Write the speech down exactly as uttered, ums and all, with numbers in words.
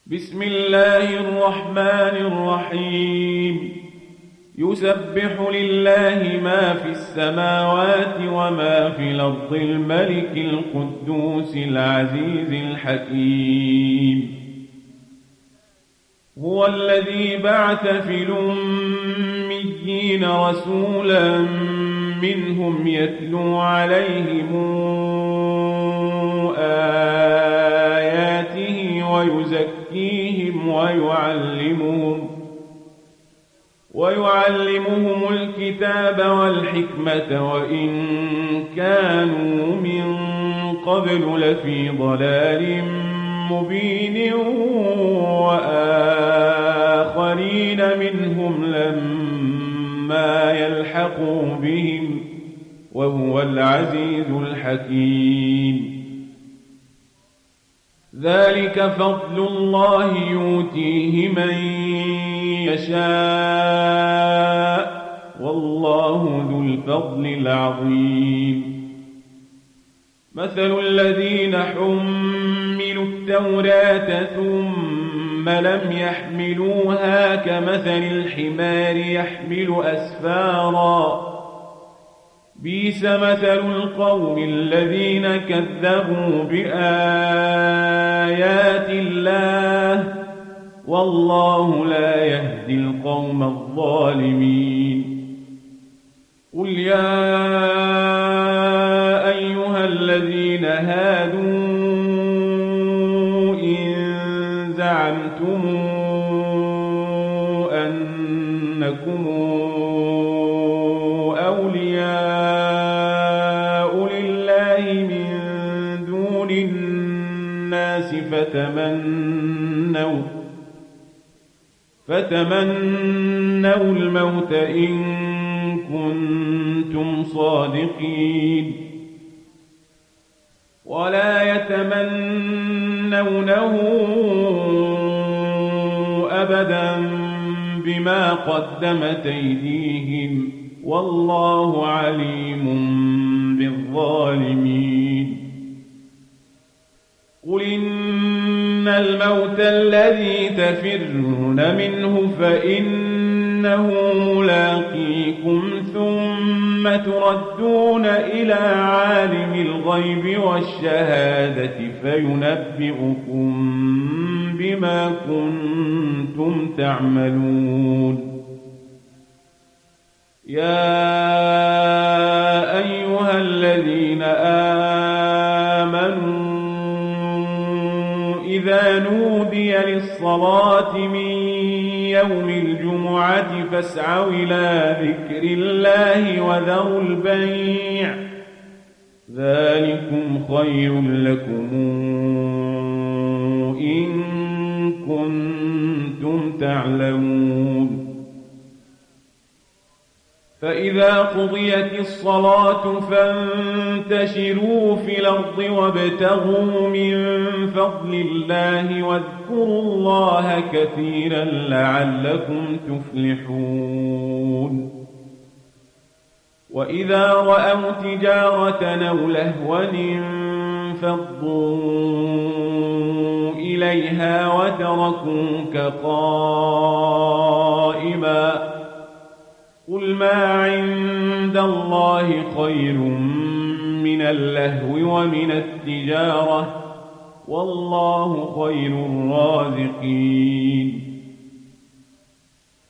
بسم الله الرحمن الرحيم يسبح لله ما في السماوات وما في الأرض الملك القدوس العزيز الحكيم هو الذي بعث في الأميين رسولا منهم يتلو عليهم آياته ويزكيهم ويعلمهم ويعلمهم الكتاب والحكمة وإن كانوا من قبل لفي ضلال مبين وآخرين منهم لما يلحقوا بهم وهو العزيز الحكيم ذلك فضل الله يؤتيه من يشاء والله ذو الفضل العظيم مثل الذين حملوا التوراة ثم لم يحملوها كمثل الحمار يحمل أسفارا بئس مثل القوم الذين كذبوا بآيات الله والله لا يهدي القوم الظالمين قل يا أيها الذين هادوا إن زعمتم أنكم أولياء لله من دون الناس فتمنوا فتمنوا الموت إن كنتم صادقين ولا يتمنونه أبدا بما قدمت أيديهم والله عليم بالظالمين قل إن الموت الذي تفرون منه فإنه ملاقيكم ثم تردون إلى عالم الغيب والشهادة فينبئكم بما كنتم تعملون يا أيها الذين آمنوا إذا نودي للصلاة من يوم الجمعة فاسعوا إلى ذكر الله وذروا البيع ذلكم خير لكم إن كنتم تعلمون فإذا قضيت الصلاة فانتشروا في الأرض وابتغوا من فضل الله واذكروا الله كثيرا لعلكم تفلحون وإذا رأوا تجارة أو لهوا انفضوا إليها وتركوك قائما قل ما عند الله خير من اللهو ومن التجارة والله خير الرازقين